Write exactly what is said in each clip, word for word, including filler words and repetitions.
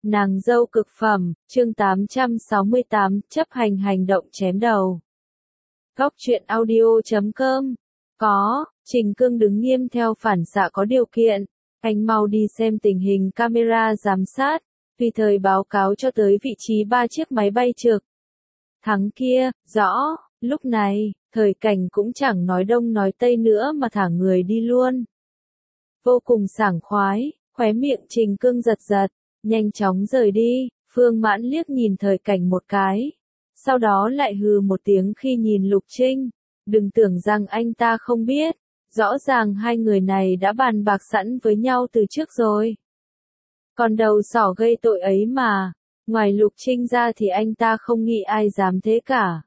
Nàng dâu cực phẩm, chương tám trăm sáu mươi tám, chấp hành hành động chém đầu. Góc truyện audio chấm com. Có, Trình Cương đứng nghiêm theo phản xạ có điều kiện. Anh mau đi xem tình hình camera giám sát, tùy thời báo cáo cho tới vị trí ba chiếc máy bay trực thắng kia. Rõ. Lúc này, Thời Cảnh cũng chẳng nói đông nói tây nữa mà thả người đi luôn. Vô cùng sảng khoái, khóe miệng Trình Cương giật giật, nhanh chóng rời đi. Phương Mãn liếc nhìn Thời Cảnh một cái, sau đó lại hừ một tiếng khi nhìn Lục Trinh. Đừng tưởng rằng anh ta không biết, rõ ràng hai người này đã bàn bạc sẵn với nhau từ trước rồi. Còn đầu sỏ gây tội ấy mà, ngoài Lục Trinh ra thì anh ta không nghĩ ai dám thế cả.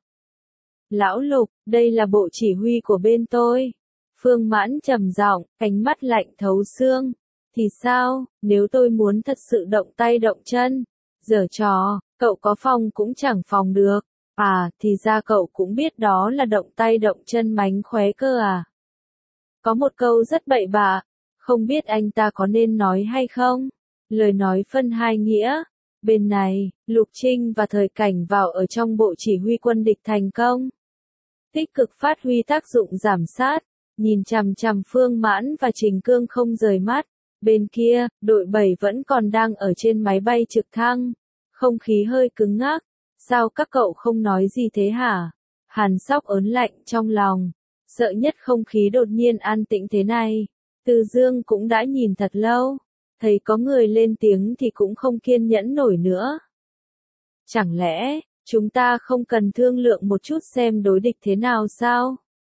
Lão Lục, đây là bộ chỉ huy của bên tôi. Phương Mãn trầm giọng, ánh mắt lạnh thấu xương. Thì sao, nếu tôi muốn thật sự động tay động chân? Giở trò, cậu có phòng cũng chẳng phòng được. À, thì ra cậu cũng biết đó là động tay động chân mánh khóe cơ à? Có một câu rất bậy bạ, không biết anh ta có nên nói hay không? Lời nói phân hai nghĩa. Bên này, Lục Trinh và Thời Cảnh vào ở trong bộ chỉ huy quân địch thành công. Tích cực phát huy tác dụng giảm sát, nhìn chằm chằm Phương Mãn và Trình Cương không rời mắt. Bên kia, đội bảy vẫn còn đang ở trên máy bay trực thăng. Không khí hơi cứng ngắc. Sao các cậu không nói gì thế hả? Hàn Sóc ớn lạnh trong lòng. Sợ nhất không khí đột nhiên an tĩnh thế này. Từ Dương cũng đã nhìn thật lâu. Thấy có người lên tiếng thì cũng không kiên nhẫn nổi nữa. Chẳng lẽ, chúng ta không cần thương lượng một chút xem đối địch thế nào sao?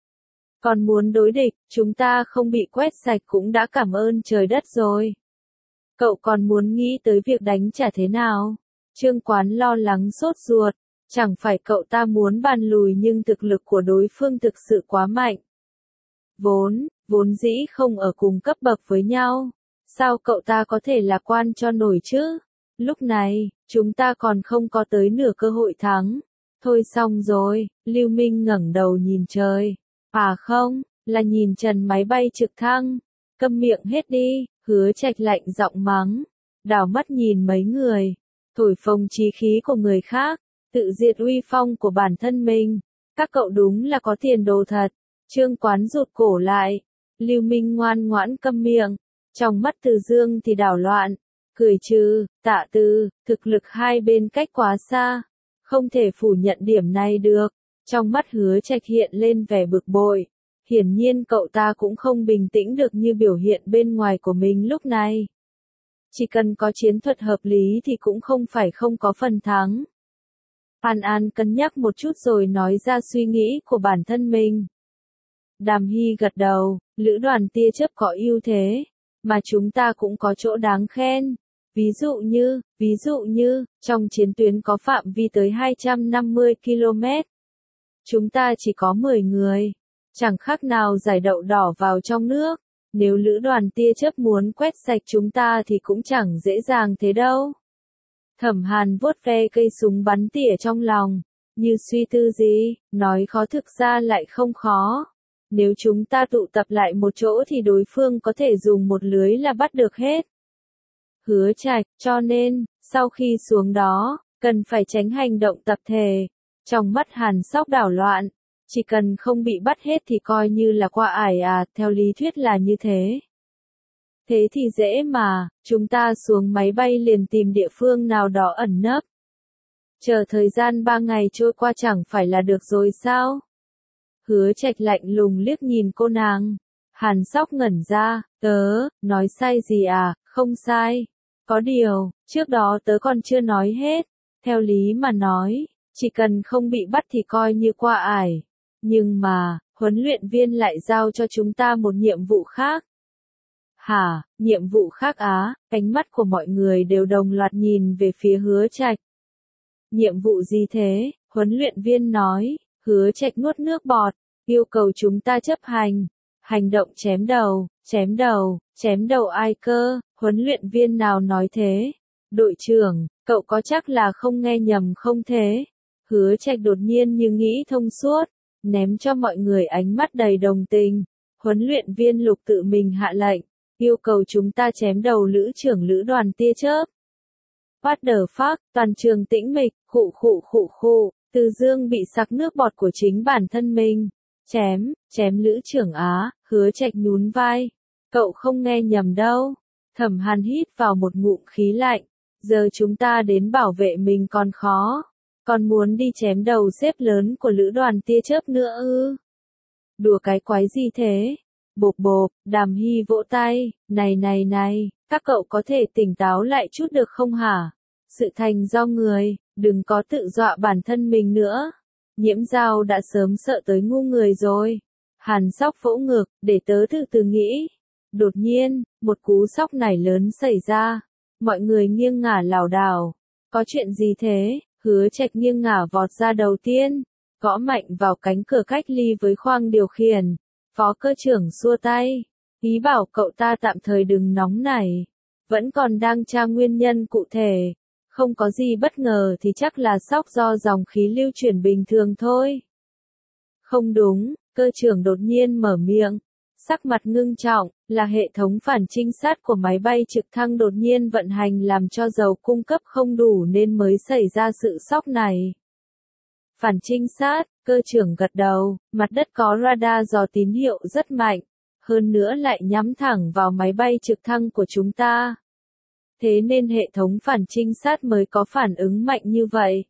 Còn muốn đối địch, chúng ta không bị quét sạch cũng đã cảm ơn trời đất rồi. Cậu còn muốn nghĩ tới việc đánh trả thế nào? Trương Quán lo lắng sốt ruột. Chẳng phải cậu ta muốn bàn lùi nhưng thực lực của đối phương thực sự quá mạnh. Vốn, vốn dĩ không ở cùng cấp bậc với nhau. Sao cậu ta có thể lạc quan cho nổi chứ? Lúc này, chúng ta còn không có tới nửa cơ hội thắng. Thôi xong rồi, Lưu Minh ngẩng đầu nhìn trời. À không, là nhìn trần máy bay trực thăng. Câm miệng hết đi, Hứa Trạch lạnh giọng mắng. Đảo mắt nhìn mấy người. Thổi phồng chí khí của người khác, tự diệt uy phong của bản thân mình. Các cậu đúng là có tiền đồ thật. Trương Quán rụt cổ lại. Lưu Minh ngoan ngoãn câm miệng. Trong mắt Từ Dương thì đảo loạn. Cười trừ, Tạ Từ, thực lực hai bên cách quá xa. Không thể phủ nhận điểm này được. Trong mắt Hứa Trạch hiện lên vẻ bực bội. Hiển nhiên cậu ta cũng không bình tĩnh được như biểu hiện bên ngoài của mình lúc này. Chỉ cần có chiến thuật hợp lý thì cũng không phải không có phần thắng. An An cân nhắc một chút rồi nói ra suy nghĩ của bản thân mình. Đàm Hy gật đầu, lữ đoàn tia chớp có ưu thế, mà chúng ta cũng có chỗ đáng khen. Ví dụ như, ví dụ như, trong chiến tuyến có phạm vi tới hai trăm năm mươi ki lô mét. Chúng ta chỉ có mười người. Chẳng khác nào giải đậu đỏ vào trong nước. Nếu lữ đoàn tia chớp muốn quét sạch chúng ta thì cũng chẳng dễ dàng thế đâu. Thẩm Hàn vuốt ve cây súng bắn tỉa trong lòng. Như suy tư gì, nói khó thực ra lại không khó. Nếu chúng ta tụ tập lại một chỗ thì đối phương có thể dùng một lưới là bắt được hết. Hứa Trạch, cho nên, sau khi xuống đó, cần phải tránh hành động tập thể. Trong mắt Hàn Sóc đảo loạn, chỉ cần không bị bắt hết thì coi như là qua ải à, theo lý thuyết là như thế. Thế thì dễ mà, chúng ta xuống máy bay liền tìm địa phương nào đó ẩn nấp. Chờ thời gian ba ngày trôi qua chẳng phải là được rồi sao? Hứa Trạch lạnh lùng liếc nhìn cô nàng. Hàn Sóc ngẩn ra, tớ, nói sai gì à, không sai. Có điều, trước đó tớ còn chưa nói hết. Theo lý mà nói, chỉ cần không bị bắt thì coi như qua ải. Nhưng mà, huấn luyện viên lại giao cho chúng ta một nhiệm vụ khác. Hả, nhiệm vụ khác á? Ánh mắt của mọi người đều đồng loạt nhìn về phía Hứa Trạch. Nhiệm vụ gì thế? Huấn luyện viên nói. Hứa Trạch nuốt nước bọt, yêu cầu chúng ta chấp hành. Hành động chém đầu, chém đầu, chém đầu ai cơ? Huấn luyện viên nào nói thế? Đội trưởng, cậu có chắc là không nghe nhầm không thế? Hứa Trạch đột nhiên như nghĩ thông suốt, ném cho mọi người ánh mắt đầy đồng tình. Huấn luyện viên Lục tự mình hạ lệnh, yêu cầu chúng ta chém đầu lữ trưởng lữ đoàn tia chớp. What the fuck, toàn trường tĩnh mịch, khụ khụ khụ khụ, Từ Dương bị sặc nước bọt của chính bản thân mình. Chém, chém Lữ Trưởng Á, Hứa Trạch nhún vai. Cậu không nghe nhầm đâu. Thẩm Hàn hít vào một ngụm khí lạnh. Giờ chúng ta đến bảo vệ mình còn khó. Còn muốn đi chém đầu xếp lớn của lữ đoàn tia chớp nữa ư? Đùa cái quái gì thế? Bộp bộp, Đàm Hy vỗ tay. Này này này, các cậu có thể tỉnh táo lại chút được không hả? Sự thành do người, đừng có tự dọa bản thân mình nữa. Nhiễm Giao đã sớm sợ tới ngu người rồi. Hàn Sóc vỗ ngực, để tớ từ từ nghĩ. Đột nhiên, một cú sốc nảy lớn xảy ra. Mọi người nghiêng ngả lảo đảo. Có chuyện gì thế? Hứa Trạch nghiêng ngả vọt ra đầu tiên, gõ mạnh vào cánh cửa cách ly với khoang điều khiển. Phó cơ trưởng xua tay, ý bảo cậu ta tạm thời đừng nóng nảy. Vẫn còn đang tra nguyên nhân cụ thể. Không có gì bất ngờ thì chắc là sốc do dòng khí lưu chuyển bình thường thôi. Không đúng, cơ trưởng đột nhiên mở miệng. Sắc mặt ngưng trọng, là hệ thống phản trinh sát của máy bay trực thăng đột nhiên vận hành làm cho dầu cung cấp không đủ nên mới xảy ra sự sốc này. Phản trinh sát, cơ trưởng gật đầu, mặt đất có radar dò tín hiệu rất mạnh, hơn nữa lại nhắm thẳng vào máy bay trực thăng của chúng ta. Thế nên hệ thống phản trinh sát mới có phản ứng mạnh như vậy.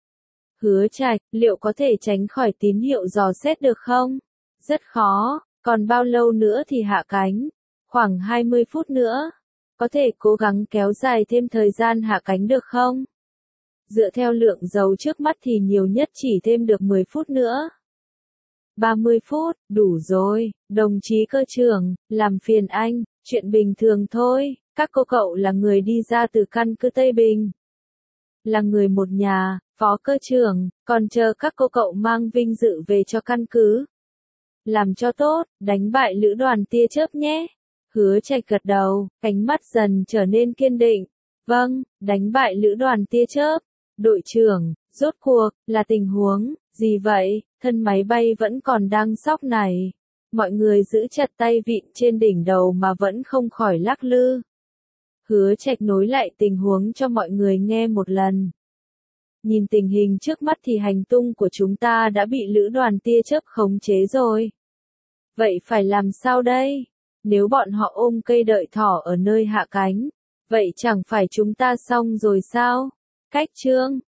Hứa Trạch, liệu có thể tránh khỏi tín hiệu dò xét được không? Rất khó. Còn bao lâu nữa thì hạ cánh? Khoảng hai mươi phút nữa. Có thể cố gắng kéo dài thêm thời gian hạ cánh được không? Dựa theo lượng dầu trước mắt thì nhiều nhất chỉ thêm được mười phút nữa. ba mươi phút, đủ rồi, đồng chí cơ trưởng, làm phiền anh, chuyện bình thường thôi, các cô cậu là người đi ra từ căn cứ Tây Bình. Là người một nhà, phó cơ trưởng, còn chờ các cô cậu mang vinh dự về cho căn cứ. Làm cho tốt, đánh bại lữ đoàn tia chớp nhé. Hứa Trạch gật đầu, ánh mắt dần trở nên kiên định. Vâng, đánh bại lữ đoàn tia chớp. Đội trưởng, rốt cuộc, là tình huống, gì vậy? Thân máy bay vẫn còn đang sóc này. Mọi người giữ chặt tay vịn trên đỉnh đầu mà vẫn không khỏi lắc lư. Hứa Trạch nối lại tình huống cho mọi người nghe một lần. Nhìn tình hình trước mắt thì hành tung của chúng ta đã bị lữ đoàn tia chớp khống chế rồi. Vậy phải làm sao đây? Nếu bọn họ ôm cây đợi thỏ ở nơi hạ cánh, vậy chẳng phải chúng ta xong rồi sao? Cách chương